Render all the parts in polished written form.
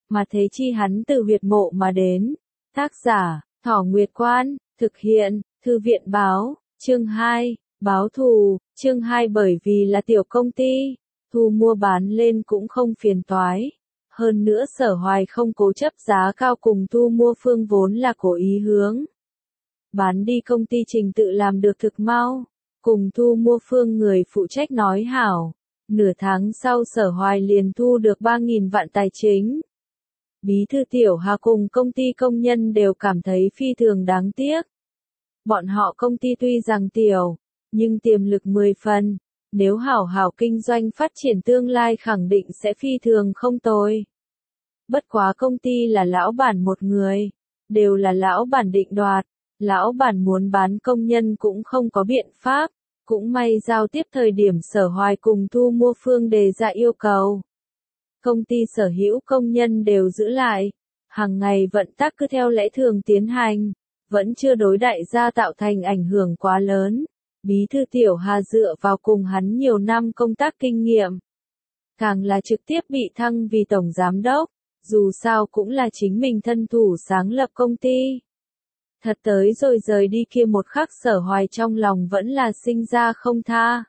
mà thế chi hắn từ huyệt mộ mà đến. Tác giả, Thỏ Nguyệt Quan, thực hiện, Thư viện báo, chương 2, báo thù, chương 2 bởi vì là tiểu công ty, thu mua bán lên cũng không phiền toái. Hơn nữa Sở Hoài không cố chấp giá cao cùng thu mua phương vốn là cố ý hướng. Bán đi công ty trình tự làm được thực mau, cùng thu mua phương người phụ trách nói hảo. Nửa tháng sau Sở Hoài liền thu được 3.000 vạn tài chính. Bí thư Tiểu Hà cùng công ty công nhân đều cảm thấy phi thường đáng tiếc. Bọn họ công ty tuy rằng tiểu, nhưng tiềm lực 10 phần, nếu hảo hảo kinh doanh phát triển tương lai khẳng định sẽ phi thường không tồi. Bất quá công ty là lão bản một người, đều là lão bản định đoạt, lão bản muốn bán công nhân cũng không có biện pháp, cũng may giao tiếp thời điểm Sở Hoài cùng thu mua phương đề ra yêu cầu. Công ty sở hữu công nhân đều giữ lại, hàng ngày vận tác cứ theo lẽ thường tiến hành, vẫn chưa đối đại gia tạo thành ảnh hưởng quá lớn. Bí thư Tiểu Hà dựa vào cùng hắn nhiều năm công tác kinh nghiệm, càng là trực tiếp bị thăng vì tổng giám đốc, dù sao cũng là chính mình thân thủ sáng lập công ty. Thật tới rồi rời đi kia một khắc Sở Hoài trong lòng vẫn là sinh ra không tha.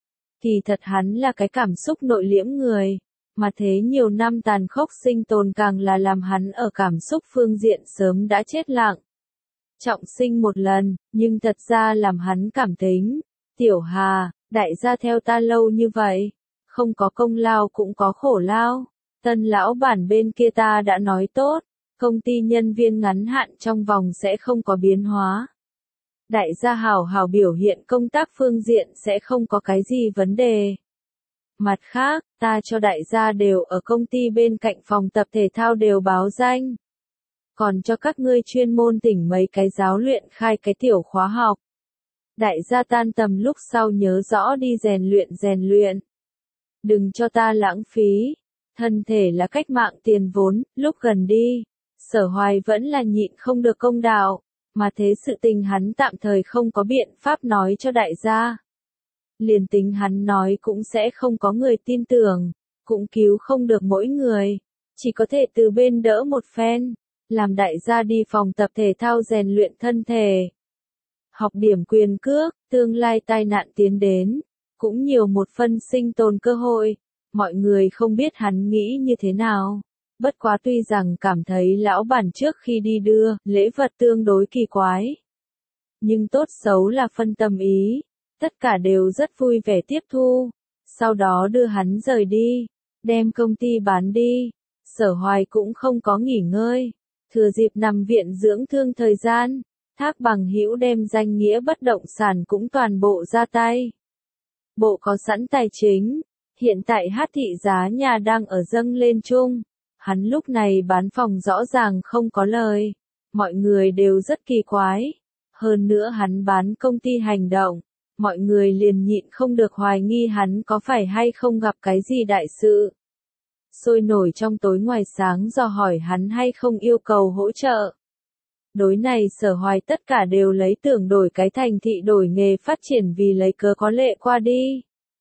Kỳ thật hắn là cái cảm xúc nội liễm người, mà thế nhiều năm tàn khốc sinh tồn càng là làm hắn ở cảm xúc phương diện sớm đã chết lặng. Trọng sinh một lần, nhưng thật ra làm hắn cảm tính. Tiểu Hà, đại gia theo ta lâu như vậy, không có công lao cũng có khổ lao. Tân lão bản bên kia ta đã nói tốt, công ty nhân viên ngắn hạn trong vòng sẽ không có biến hóa. Đại gia hảo hảo biểu hiện công tác phương diện sẽ không có cái gì vấn đề. Mặt khác, ta cho đại gia đều ở công ty bên cạnh phòng tập thể thao đều báo danh. Còn cho các ngươi chuyên môn tỉnh mấy cái giáo luyện khai cái tiểu khóa học. Đại gia tan tầm lúc sau nhớ rõ đi rèn luyện. Đừng cho ta lãng phí. Thân thể là cách mạng tiền vốn, lúc gần đi. Sở Hoài vẫn là nhịn không được công đạo, mà thế sự tình hắn tạm thời không có biện pháp nói cho đại gia. Liền tính hắn nói cũng sẽ không có người tin tưởng, cũng cứu không được mỗi người, chỉ có thể từ bên đỡ một phen, làm đại gia đi phòng tập thể thao rèn luyện thân thể. Học điểm quyền cước, tương lai tai nạn tiến đến, cũng nhiều một phân sinh tồn cơ hội, mọi người không biết hắn nghĩ như thế nào. Bất quá tuy rằng cảm thấy lão bản trước khi đi đưa, lễ vật tương đối kỳ quái. Nhưng tốt xấu là phân tâm ý, tất cả đều rất vui vẻ tiếp thu. Sau đó đưa hắn rời đi, đem công ty bán đi. Sở Hoài cũng không có nghỉ ngơi, thừa dịp nằm viện dưỡng thương thời gian, Thác Bằng Hữu đem danh nghĩa bất động sản cũng toàn bộ ra tay. Bộ có sẵn tài chính, hiện tại Hát thị giá nhà đang ở dâng lên chung. Hắn lúc này bán phòng rõ ràng không có lời, mọi người đều rất kỳ quái. Hơn nữa hắn bán công ty hành động, mọi người liền nhịn không được hoài nghi hắn có phải hay không gặp cái gì đại sự. Sôi nổi trong tối ngoài sáng dò hỏi hắn hay không yêu cầu hỗ trợ. Đối này Sở Hoài tất cả đều lấy tưởng đổi cái thành thị đổi nghề phát triển vì lấy cớ có lệ qua đi.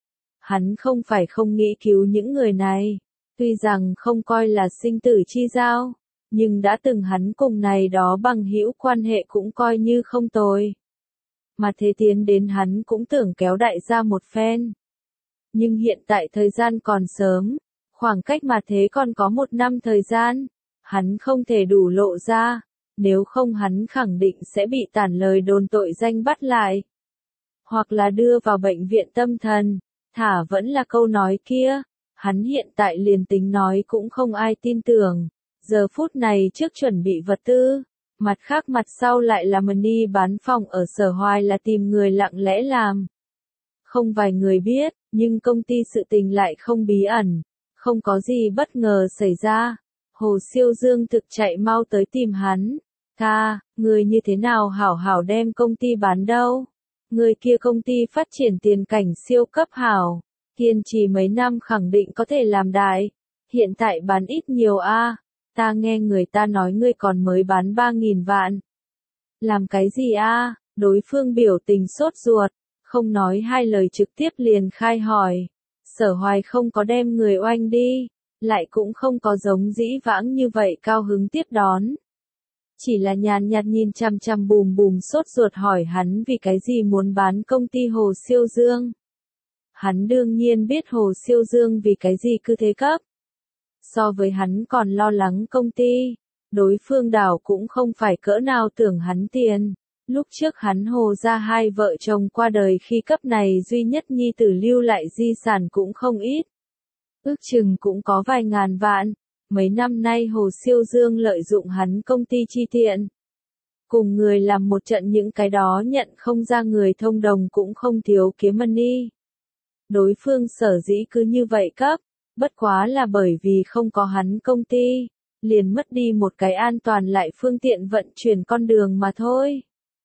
Hắn không phải không nghĩ cứu những người này. Tuy rằng không coi là sinh tử chi giao, nhưng đã từng hắn cùng này đó bằng hữu quan hệ cũng coi như không tồi. Mà thế tiến đến hắn cũng tưởng kéo đại gia một phen. Nhưng hiện tại thời gian còn sớm, khoảng cách mà thế còn có 1 năm thời gian, hắn không thể đủ lộ ra, nếu không hắn khẳng định sẽ bị tản lời đồn tội danh bắt lại. Hoặc là đưa vào bệnh viện tâm thần, thả vẫn là câu nói kia. Hắn hiện tại liền tính nói cũng không ai tin tưởng, giờ phút này trước chuẩn bị vật tư, mặt khác mặt sau lại là money bán phòng ở Sở Hoài là tìm người lặng lẽ làm. Không vài người biết, nhưng công ty sự tình lại không bí ẩn, không có gì bất ngờ xảy ra. Hồ Siêu Dương thực chạy mau tới tìm hắn, ca, người như thế nào hảo hảo đem công ty bán đâu, người kia công ty phát triển tiền cảnh siêu cấp hảo. Kiên trì mấy năm khẳng định có thể làm đại. Hiện tại bán ít nhiều a, ta nghe người ta nói ngươi còn mới bán 3.000 vạn. Làm cái gì a? Đối phương biểu tình sốt ruột, không nói hai lời trực tiếp liền khai hỏi. Sở Hoài không có đem người oanh đi, lại cũng không có giống dĩ vãng như vậy cao hứng tiếp đón. Chỉ là nhàn nhạt nhìn chằm chằm bùm bùm sốt ruột hỏi hắn vì cái gì muốn bán công ty Hồ Siêu Dương. Hắn đương nhiên biết Hồ Siêu Dương vì cái gì cứ thế cấp. So với hắn còn lo lắng công ty, đối phương đảo cũng không phải cỡ nào tưởng hắn tiền. Lúc trước hắn Hồ ra hai vợ chồng qua đời khi cấp này duy nhất nhi tử lưu lại di sản cũng không ít. Ước chừng cũng có vài ngàn vạn. Mấy năm nay Hồ Siêu Dương lợi dụng hắn công ty chi tiện. Cùng người làm một trận những cái đó nhận không ra người thông đồng cũng không thiếu kiếm money. Đối phương sở dĩ cứ như vậy cấp, bất quá là bởi vì không có hắn công ty, liền mất đi một cái an toàn lại phương tiện vận chuyển con đường mà thôi.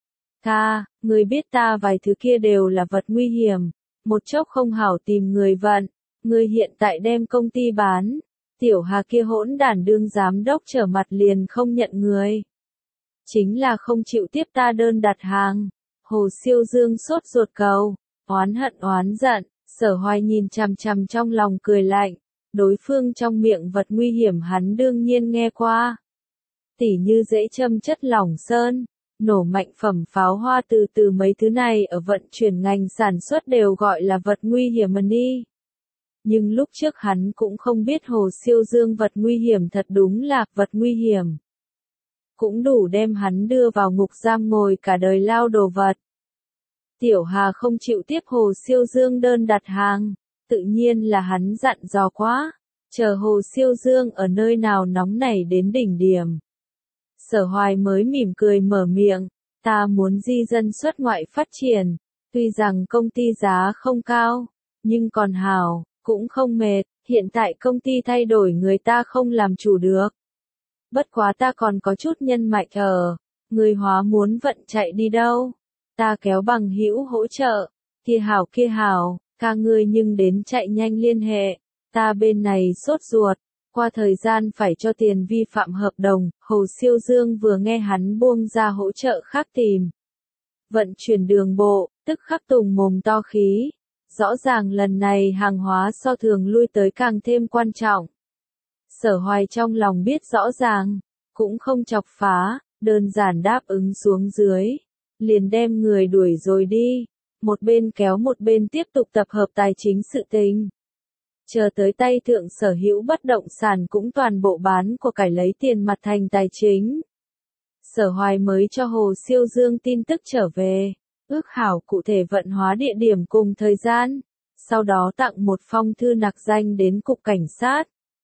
Người biết ta vài thứ kia đều là vật nguy hiểm, một chốc không hảo tìm người vận, người hiện tại đem công ty bán, tiểu Hà kia hỗn đản đương giám đốc trở mặt liền không nhận người. Chính là không chịu tiếp ta đơn đặt hàng. Hồ Siêu Dương sốt ruột cầu, oán hận oán giận, Sở Hoài nhìn chằm chằm trong lòng cười lạnh, đối phương trong miệng vật nguy hiểm hắn đương nhiên nghe qua. Tỉ như dễ châm chất lỏng sơn, nổ mạnh phẩm pháo hoa từ mấy thứ này ở vận chuyển ngành sản xuất đều gọi là vật nguy hiểm mà đi. Nhưng lúc trước hắn cũng không biết Hồ Siêu Dương vật nguy hiểm thật đúng là vật nguy hiểm. Cũng đủ đem hắn đưa vào ngục giam ngồi cả đời lao đồ vật. Tiểu Hà không chịu tiếp Hồ Siêu Dương đơn đặt hàng, tự nhiên là hắn dặn dò quá, chờ Hồ Siêu Dương ở nơi nào nóng nảy đến đỉnh điểm. Sở Hoài mới mỉm cười mở miệng, ta muốn di dân xuất ngoại phát triển, tuy rằng công ty giá không cao, nhưng còn hảo, cũng không mệt, hiện tại công ty thay đổi người ta không làm chủ được. Bất quá ta còn có chút nhân mạch ở, người hóa muốn vận chạy đi đâu, ta kéo bằng hữu hỗ trợ, kia hảo, ca ngươi nhưng đến chạy nhanh liên hệ, ta bên này sốt ruột, qua thời gian phải cho tiền vi phạm hợp đồng. Hồ Siêu Dương vừa nghe hắn buông ra hỗ trợ khác tìm vận chuyển đường bộ, tức khắc tùng mồm to khí, rõ ràng lần này hàng hóa so thường lui tới càng thêm quan trọng. Sở Hoài trong lòng biết rõ ràng, cũng không chọc phá, đơn giản đáp ứng xuống dưới, liền đem người đuổi rồi đi, một bên kéo một bên tiếp tục tập hợp tài chính sự tình. Chờ tới tay thượng sở hữu bất động sản cũng toàn bộ bán của cải lấy tiền mặt thành tài chính. Sở Hoài mới cho Hồ Siêu Dương tin tức trở về, ước hảo cụ thể vận hóa địa điểm cùng thời gian, sau đó tặng một phong thư nặc danh đến cục cảnh sát.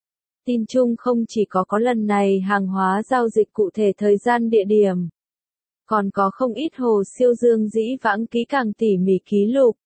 Tin chung không chỉ có lần này hàng hóa giao dịch cụ thể thời gian địa điểm, còn có không ít Hồ Siêu Dương dĩ vãng kỹ càng tỉ mỉ ký lục,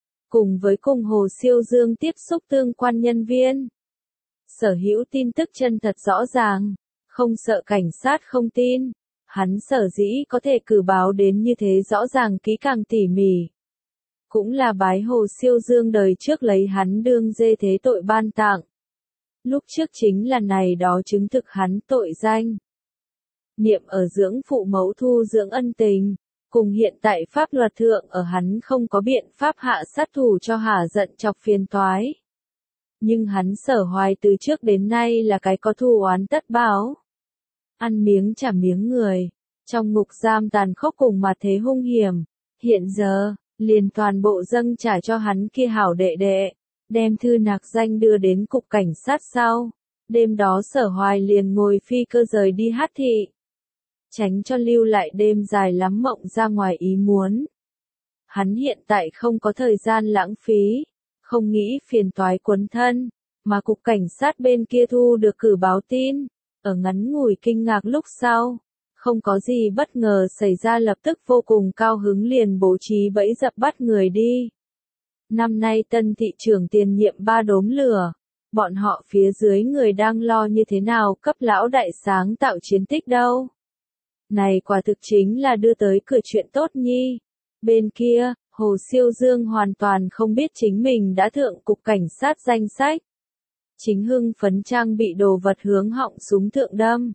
cùng Hồ Siêu Dương tiếp xúc tương quan nhân viên. Sở hữu tin tức chân thật rõ ràng, không sợ cảnh sát không tin, hắn sở dĩ có thể cử báo đến như thế rõ ràng kỹ càng tỉ mỉ. Cũng là bái Hồ Siêu Dương đời trước lấy hắn đương dê thế tội ban tặng. Lúc trước chính là này đó chứng thực hắn tội danh. Niệm ở dưỡng phụ mẫu thu dưỡng ân tình, cùng hiện tại pháp luật thượng ở hắn không có biện pháp hạ sát thủ cho hả giận chọc phiền toái. Nhưng hắn Sở Hoài từ trước đến nay là cái có thù oán tất báo. Ăn miếng trả miếng người, trong ngục giam tàn khốc cùng mà thế hung hiểm, hiện giờ, liền toàn bộ dâng trả cho hắn kia hảo đệ đệ, đem thư nạc danh đưa đến cục cảnh sát sau. Đêm đó Sở Hoài liền ngồi phi cơ rời đi Hát Thị, tránh cho lưu lại đêm dài lắm mộng ra ngoài ý muốn. Hắn hiện tại không có thời gian lãng phí, không nghĩ phiền toái quấn thân, mà cục cảnh sát bên kia thu được cử báo tin, ở ngắn ngủi kinh ngạc lúc sau, không có gì bất ngờ xảy ra lập tức vô cùng cao hứng liền bố trí bẫy dập bắt người đi. Năm nay tân thị trưởng tiền nhiệm 3 đốm lửa, bọn họ phía dưới người đang lo như thế nào cấp lão đại sáng tạo chiến tích đâu. Này quả thực chính là đưa tới cửa chuyện tốt nhi. Bên kia, Hồ Siêu Dương hoàn toàn không biết chính mình đã thượng cục cảnh sát danh sách. Chính hưng phấn trang bị đồ vật hướng họng súng thượng đâm.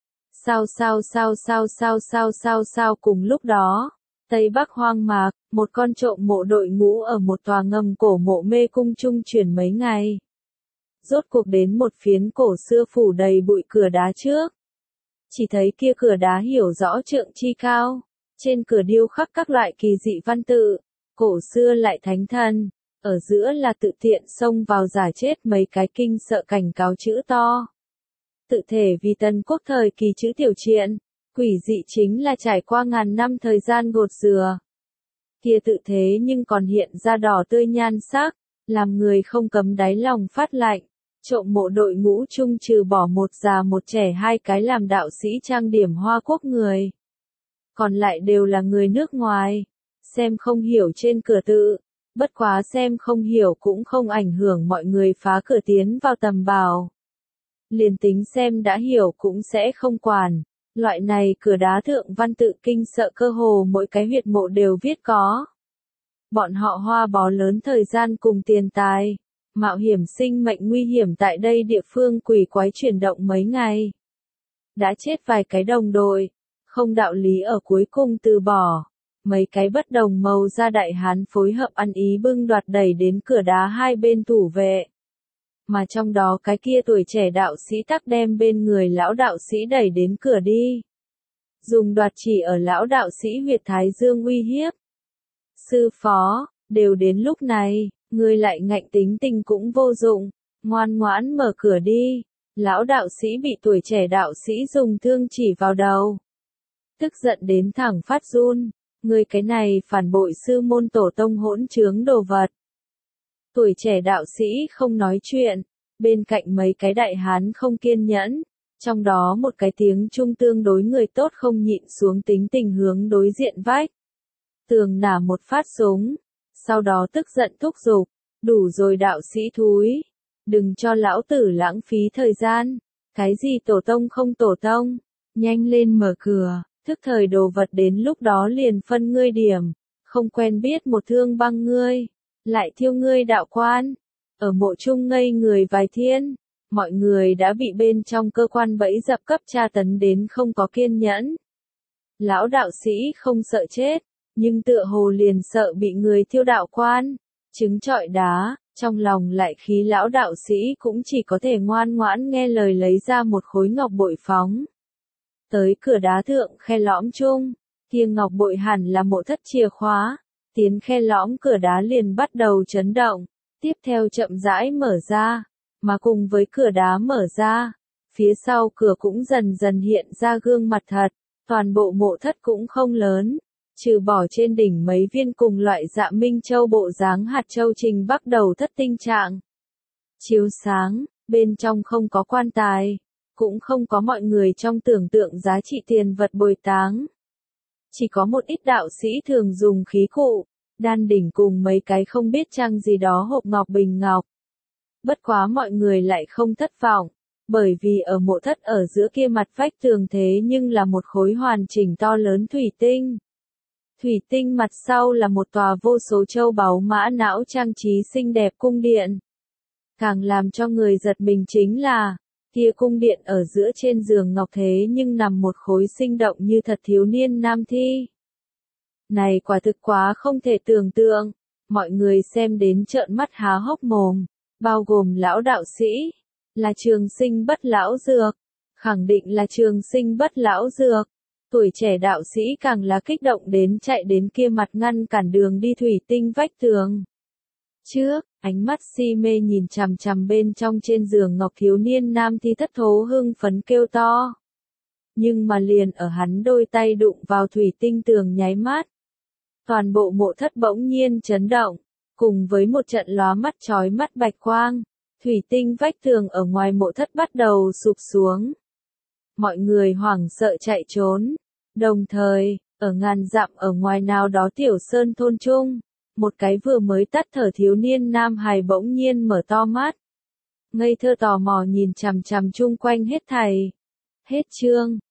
Sao cùng lúc đó, Tây Bắc hoang mạc, một con trộm mộ đội ngũ ở một tòa ngầm cổ mộ mê cung trung chuyển mấy ngày. rốt cuộc đến một phiến cổ xưa phủ đầy bụi cửa đá trước. Chỉ thấy kia cửa đá hiểu rõ trượng chi cao, trên cửa điêu khắc các loại kỳ dị văn tự, cổ xưa lại thánh thần, ở giữa là tự tiện xông vào giả chết mấy cái kinh sợ cảnh cáo chữ to. Tự thể vì Tân Quốc thời kỳ chữ tiểu triện, quỷ dị chính là trải qua ngàn năm thời gian gột rửa. Kia tự thế nhưng còn hiện ra đỏ tươi nhan sắc, làm người không cấm đáy lòng phát lạnh. Trộm mộ đội ngũ chung trừ bỏ một già một trẻ hai cái làm đạo sĩ trang điểm Hoa Quốc người. Còn lại đều là người nước ngoài. Xem không hiểu trên cửa tự. Bất quá xem không hiểu cũng không ảnh hưởng mọi người phá cửa tiến vào tầm bảo. Liền tính xem đã hiểu cũng sẽ không quản. Loại này cửa đá thượng văn tự kinh sợ cơ hồ mỗi cái huyệt mộ đều viết có. Bọn họ hoa bó lớn thời gian cùng tiền tài. Mạo hiểm sinh mệnh nguy hiểm tại đây địa phương quỷ quái chuyển động mấy ngày. Đã chết vài cái đồng đội, không đạo lý ở cuối cùng từ bỏ. Mấy cái bất đồng màu da đại hán phối hợp ăn ý bưng đoạt đẩy đến cửa đá hai bên thủ vệ. Mà trong đó cái kia tuổi trẻ đạo sĩ tắc đem bên người lão đạo sĩ đẩy đến cửa đi. Dùng đoạt chỉ ở lão đạo sĩ huyệt thái dương uy hiếp. Sư phó, đều đến lúc này. Ngươi lại ngạnh tính tình cũng vô dụng, ngoan ngoãn mở cửa đi. Lão đạo sĩ bị tuổi trẻ đạo sĩ dùng thương chỉ vào đầu. Tức giận đến thẳng phát run, ngươi cái này phản bội sư môn tổ tông hỗn trướng đồ vật. Tuổi trẻ đạo sĩ không nói chuyện, bên cạnh mấy cái đại hán không kiên nhẫn, trong đó một cái tiếng trung tương đối người tốt không nhịn xuống tính tình hướng đối diện vách. Tường nả một phát súng. Sau đó tức giận thúc giục, đủ rồi đạo sĩ thúi, đừng cho lão tử lãng phí thời gian, cái gì tổ tông không tổ tông, nhanh lên mở cửa, thức thời đồ vật đến lúc đó liền phân ngươi điểm, không quen biết một thương băng ngươi, lại thiêu ngươi đạo quan, ở mộ chung ngây người vài thiên, mọi người đã bị bên trong cơ quan bẫy dập cấp tra tấn đến không có kiên nhẫn. Lão đạo sĩ không sợ chết. Nhưng tựa hồ liền sợ bị người thiêu đạo quan, trứng trọi đá, trong lòng lại khí lão đạo sĩ cũng chỉ có thể ngoan ngoãn nghe lời lấy ra một khối ngọc bội phóng. Tới cửa đá thượng khe lõm chung, kia ngọc bội hẳn là mộ thất chìa khóa, tiến khe lõm cửa đá liền bắt đầu chấn động, tiếp theo chậm rãi mở ra, mà cùng với cửa đá mở ra, phía sau cửa cũng dần dần hiện ra gương mặt thật, toàn bộ mộ thất cũng không lớn. Trừ bỏ trên đỉnh mấy viên cùng loại dạ minh châu bộ dáng hạt châu trình bắt đầu thất tinh trạng. Chiếu sáng, bên trong không có quan tài, cũng không có mọi người trong tưởng tượng giá trị tiền vật bồi táng. Chỉ có một ít đạo sĩ thường dùng khí cụ, đan đỉnh cùng mấy cái không biết trang gì đó hộp ngọc bình ngọc. Bất quá mọi người lại không thất vọng, bởi vì ở mộ thất ở giữa kia mặt vách tường thế nhưng là một khối hoàn chỉnh to lớn thủy tinh. Thủy tinh mặt sau là một tòa vô số châu báu mã não trang trí xinh đẹp cung điện. Càng làm cho người giật mình chính là, kia cung điện ở giữa trên giường ngọc thế nhưng nằm một khối sinh động như thật thiếu niên nam thi. Này quả thực quá không thể tưởng tượng, mọi người xem đến trợn mắt há hốc mồm, bao gồm lão đạo sĩ, là trường sinh bất lão dược, khẳng định là trường sinh bất lão dược. Tuổi trẻ đạo sĩ càng là kích động đến chạy đến kia mặt ngăn cản đường đi thủy tinh vách tường. Trước, ánh mắt si mê nhìn chằm chằm bên trong trên giường ngọc thiếu niên nam thi thất thố hưng phấn kêu to. Nhưng mà liền ở hắn đôi tay đụng vào thủy tinh tường nháy mắt. Toàn bộ mộ thất bỗng nhiên chấn động, cùng với một trận lóa mắt chói mắt bạch quang, thủy tinh vách tường ở ngoài mộ thất bắt đầu sụp xuống. Mọi người hoảng sợ chạy trốn. Đồng thời, ở ngàn dặm ở ngoài nào đó tiểu sơn thôn trung, một cái vừa mới tắt thở thiếu niên nam hài bỗng nhiên mở to mắt. Ngây thơ tò mò nhìn chằm chằm chung quanh hết thảy. Hết chương.